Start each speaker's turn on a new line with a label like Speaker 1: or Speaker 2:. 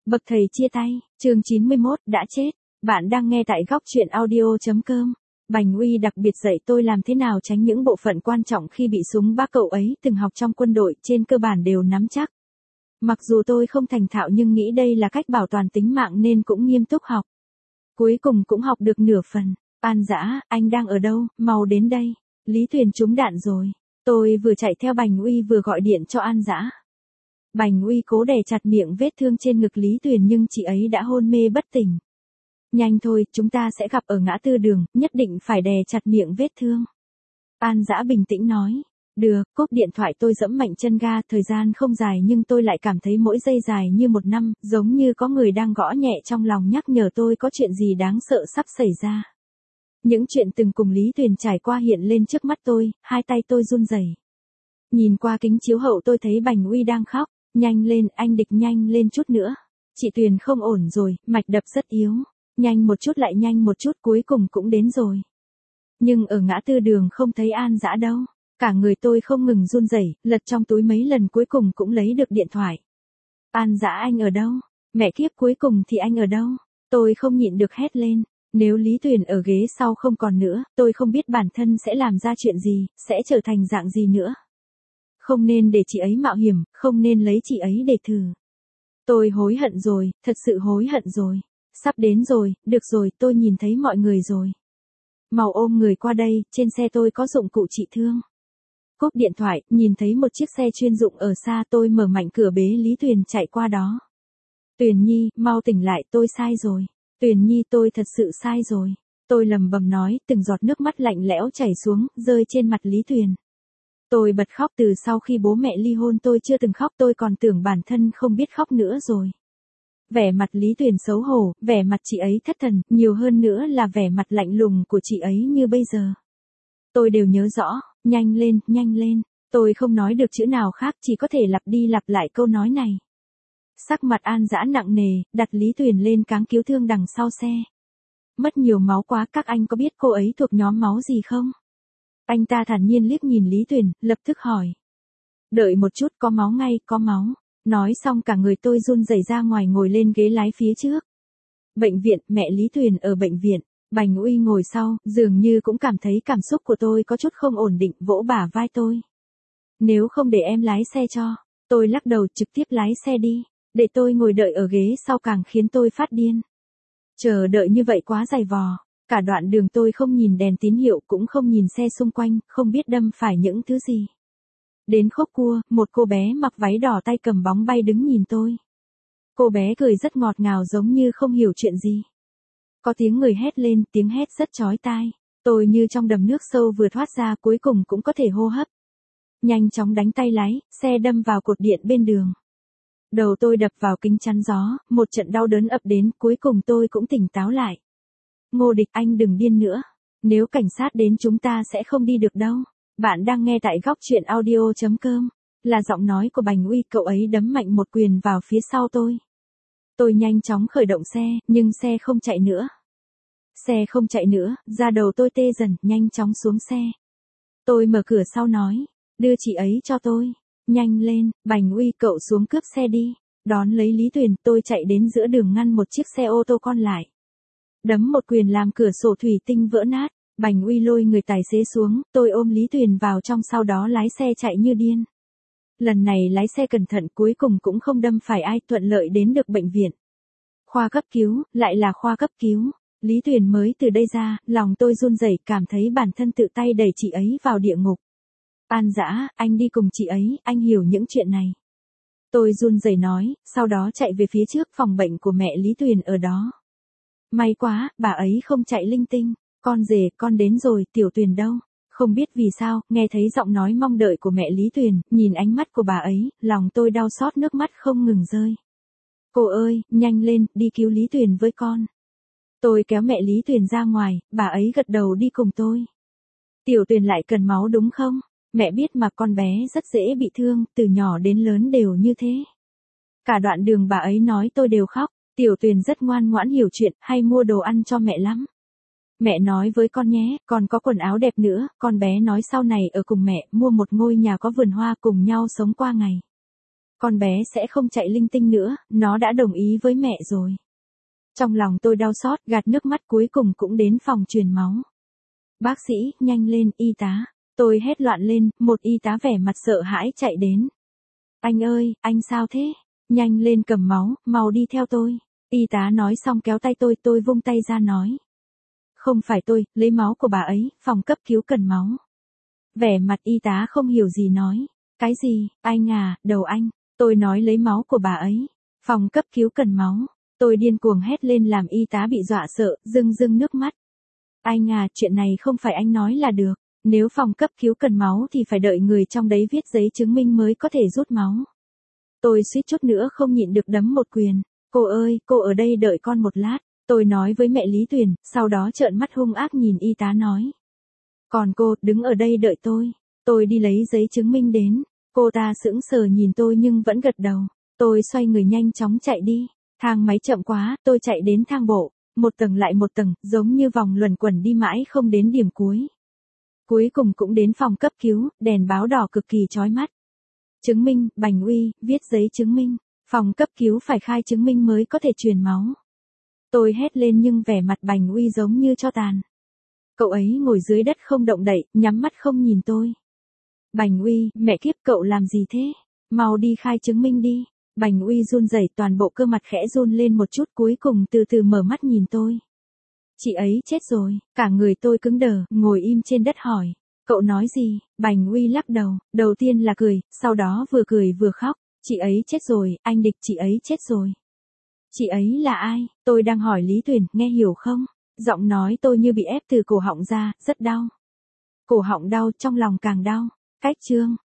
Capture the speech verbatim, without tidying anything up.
Speaker 1: Bậc thầy chia tay, chương chín mươi mốt, đã chết. Bạn đang nghe tại góc truyện audio.com. Bành Uy đặc biệt dạy tôi làm thế nào tránh những bộ phận quan trọng khi bị súng bác cậu ấy từng học trong quân đội trên cơ bản đều nắm chắc. Mặc dù tôi không thành thạo nhưng nghĩ đây là cách bảo toàn tính mạng nên cũng nghiêm túc học. Cuối cùng cũng học được nửa phần. An Dã, anh đang ở đâu, mau đến đây. Lý Tuyền trúng đạn rồi. Tôi vừa chạy theo Bành Uy vừa gọi điện cho An Dã. Bành Uy cố đè chặt miệng vết thương trên ngực Lý Tuyền nhưng chị ấy đã hôn mê bất tỉnh. Nhanh thôi, chúng ta sẽ gặp ở ngã tư đường, nhất định phải đè chặt miệng vết thương. An Dã bình tĩnh nói. Được, cúp điện thoại tôi giẫm mạnh chân ga, thời gian không dài nhưng tôi lại cảm thấy mỗi giây dài như một năm, giống như có người đang gõ nhẹ trong lòng nhắc nhở tôi có chuyện gì đáng sợ sắp xảy ra. Những chuyện từng cùng Lý Tuyền trải qua hiện lên trước mắt tôi, hai tay tôi run rẩy. Nhìn qua kính chiếu hậu tôi thấy Bành Uy đang khóc. Nhanh lên, anh Địch nhanh lên chút nữa. Chị Tuyền không ổn rồi, mạch đập rất yếu. Nhanh một chút lại nhanh một chút, cuối cùng cũng đến rồi. Nhưng ở ngã tư đường không thấy An Dã đâu. Cả người tôi không ngừng run rẩy, lật trong túi mấy lần cuối cùng cũng lấy được điện thoại. An Dã anh ở đâu? Mẹ kiếp, cuối cùng thì anh ở đâu? Tôi không nhịn được hét lên. Nếu Lý Tuyền ở ghế sau không còn nữa, tôi không biết bản thân sẽ làm ra chuyện gì, sẽ trở thành dạng gì nữa. Không nên để chị ấy mạo hiểm, không nên lấy chị ấy để thử. Tôi hối hận rồi, thật sự hối hận rồi. Sắp đến rồi, được rồi, tôi nhìn thấy mọi người rồi. Mau ôm người qua đây, trên xe tôi có dụng cụ trị thương. Cúp điện thoại, nhìn thấy một chiếc xe chuyên dụng ở xa, tôi mở mạnh cửa bế Lý Tuyền chạy qua đó. Tuyền Nhi, mau tỉnh lại, tôi sai rồi. Tuyền Nhi, tôi thật sự sai rồi. Tôi lầm bầm nói, từng giọt nước mắt lạnh lẽo chảy xuống, rơi trên mặt Lý Tuyền. Tôi bật khóc, từ sau khi bố mẹ ly hôn tôi chưa từng khóc, tôi còn tưởng bản thân không biết khóc nữa rồi. Vẻ mặt Lý Tuyền xấu hổ, vẻ mặt chị ấy thất thần, nhiều hơn nữa là vẻ mặt lạnh lùng của chị ấy như bây giờ. Tôi đều nhớ rõ, nhanh lên, nhanh lên. Tôi không nói được chữ nào khác, chỉ có thể lặp đi lặp lại câu nói này. Sắc mặt An Dã nặng nề, đặt Lý Tuyền lên cáng cứu thương đằng sau xe. Mất nhiều máu quá, các anh có biết cô ấy thuộc nhóm máu gì không? Anh ta thản nhiên liếc nhìn Lý Tuyền, lập tức hỏi. Đợi một chút, có máu ngay, có máu. Nói xong cả người tôi run rẩy ra ngoài ngồi lên ghế lái phía trước. Bệnh viện, mẹ Lý Tuyền ở bệnh viện. Bành Uy ngồi sau, dường như cũng cảm thấy cảm xúc của tôi có chút không ổn định, vỗ bả vai tôi. Nếu không để em lái xe cho. Tôi lắc đầu, trực tiếp lái xe đi. Để tôi ngồi đợi ở ghế sau càng khiến tôi phát điên. Chờ đợi như vậy quá dày vò. Cả đoạn đường tôi không nhìn đèn tín hiệu cũng không nhìn xe xung quanh, không biết đâm phải những thứ gì. Đến khúc cua, một cô bé mặc váy đỏ tay cầm bóng bay đứng nhìn tôi. Cô bé cười rất ngọt ngào giống như không hiểu chuyện gì. Có tiếng người hét lên, tiếng hét rất chói tai. Tôi như trong đầm nước sâu vừa thoát ra, cuối cùng cũng có thể hô hấp. Nhanh chóng đánh tay lái, xe đâm vào cột điện bên đường. Đầu tôi đập vào kính chắn gió, một trận đau đớn ập đến, cuối cùng tôi cũng tỉnh táo lại. Ngô Địch, anh đừng điên nữa. Nếu cảnh sát đến chúng ta sẽ không đi được đâu. Bạn đang nghe tại góc truyện audio.com. Là giọng nói của Bành Uy, cậu ấy đấm mạnh một quyền vào phía sau tôi. Tôi nhanh chóng khởi động xe, nhưng xe không chạy nữa. Xe không chạy nữa, da đầu tôi tê dần, nhanh chóng xuống xe. Tôi mở cửa sau nói, đưa chị ấy cho tôi. Nhanh lên, Bành Uy, cậu xuống cướp xe đi. Đón lấy Lý Tuyền, tôi chạy đến giữa đường ngăn một chiếc xe ô tô con lại. Đấm một quyền làm cửa sổ thủy tinh vỡ nát. Bành Uy lôi người tài xế xuống, tôi ôm Lý Tuyền vào trong, sau đó lái xe chạy như điên. Lần này lái xe cẩn thận, cuối cùng cũng không đâm phải ai, thuận lợi đến được bệnh viện. Khoa cấp cứu, lại là khoa cấp cứu. Lý Tuyền mới từ đây ra, lòng tôi run rẩy, cảm thấy bản thân tự tay đẩy chị ấy vào địa ngục. An Dã, anh đi cùng chị ấy, anh hiểu những chuyện này. Tôi run rẩy nói, sau đó chạy về phía trước, phòng bệnh của mẹ Lý Tuyền ở đó. May quá, bà ấy không chạy linh tinh. Con rể, con đến rồi, Tiểu Tuyền đâu? Không biết vì sao, nghe thấy giọng nói mong đợi của mẹ Lý Tuyền, nhìn ánh mắt của bà ấy, lòng tôi đau xót, nước mắt không ngừng rơi. Cô ơi, nhanh lên, đi cứu Lý Tuyền với con. Tôi kéo mẹ Lý Tuyền ra ngoài, bà ấy gật đầu đi cùng tôi. Tiểu Tuyền lại cần máu đúng không? Mẹ biết mà, con bé rất dễ bị thương, từ nhỏ đến lớn đều như thế. Cả đoạn đường bà ấy nói tôi đều khóc. Tiểu Tuyền rất ngoan ngoãn hiểu chuyện, hay mua đồ ăn cho mẹ lắm. Mẹ nói với con nhé, còn có quần áo đẹp nữa, con bé nói sau này ở cùng mẹ, mua một ngôi nhà có vườn hoa cùng nhau sống qua ngày. Con bé sẽ không chạy linh tinh nữa, nó đã đồng ý với mẹ rồi. Trong lòng tôi đau xót, gạt nước mắt cuối cùng cũng đến phòng truyền máu. Bác sĩ, nhanh lên, y tá. Tôi hét loạn lên, một y tá vẻ mặt sợ hãi chạy đến. Anh ơi, anh sao thế? Nhanh lên cầm máu, mau đi theo tôi. Y tá nói xong kéo tay tôi, tôi vung tay ra nói. Không phải tôi, lấy máu của bà ấy, phòng cấp cứu cần máu. Vẻ mặt y tá không hiểu gì nói. Cái gì, anh à, đầu anh. Tôi nói lấy máu của bà ấy. Phòng cấp cứu cần máu. Tôi điên cuồng hét lên làm y tá bị dọa sợ, rưng rưng nước mắt. Anh à, chuyện này không phải anh nói là được. Nếu phòng cấp cứu cần máu thì phải đợi người trong đấy viết giấy chứng minh mới có thể rút máu. Tôi suýt chút nữa không nhịn được đấm một quyền. Cô ơi, cô ở đây đợi con một lát. Tôi nói với mẹ Lý Tuyền, sau đó trợn mắt hung ác nhìn y tá nói. Còn cô, đứng ở đây đợi tôi. Tôi đi lấy giấy chứng minh đến. Cô ta sững sờ nhìn tôi nhưng vẫn gật đầu. Tôi xoay người nhanh chóng chạy đi. Thang máy chậm quá, tôi chạy đến thang bộ. Một tầng lại một tầng, giống như vòng luẩn quẩn đi mãi không đến điểm cuối. Cuối cùng cũng đến phòng cấp cứu, đèn báo đỏ cực kỳ chói mắt. Chứng minh, Bành Uy, viết giấy chứng minh. Phòng cấp cứu phải khai chứng minh mới có thể truyền máu. Tôi hét lên nhưng vẻ mặt Bành Uy giống như tro tàn. Cậu ấy ngồi dưới đất không động đậy, nhắm mắt không nhìn tôi. Bành Uy, mẹ kiếp cậu làm gì thế? Mau đi khai chứng minh đi. Bành Uy run rẩy toàn bộ cơ mặt khẽ run lên một chút cuối cùng từ từ mở mắt nhìn tôi. Chị ấy chết rồi, cả người tôi cứng đờ, ngồi im trên đất hỏi. Cậu nói gì? Bành Uy lắc đầu, đầu tiên là cười, sau đó vừa cười vừa khóc. Chị ấy chết rồi, anh Địch chị ấy chết rồi. Chị ấy là ai? Tôi đang hỏi Lý Tuyền, nghe hiểu không? Giọng nói tôi như bị ép từ cổ họng ra, rất đau. Cổ họng đau, trong lòng càng đau. Cách chương.